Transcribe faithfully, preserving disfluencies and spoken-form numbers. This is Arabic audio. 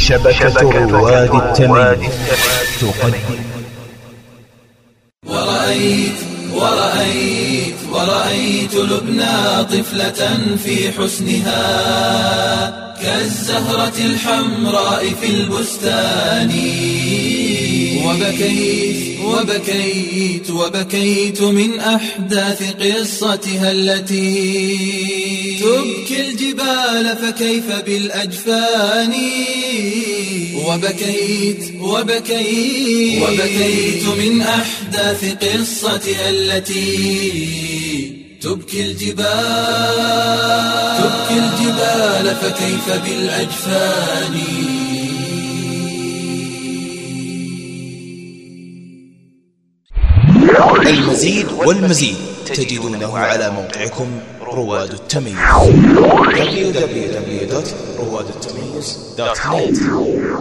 شبكة رواد التمييز تقدم. ورأيت ورأيت ورأيت لبنى طفلة في حسنها كالزهرة الحمراء في البستان. وبكيت وبكيت وبكيت من أحداث قصتها التي تبكي الجبال فكيف بالأجفان. وبكيت وبكيت وبكيت من أحداث قصتها التي تبكي الجبال تبكي الجبال فكيف بالأجفان. المزيد والمزيد تجدونه على موقعكم رواد التمييز دبليو دبليو دبليو دوت رواد التمييز دوت نت.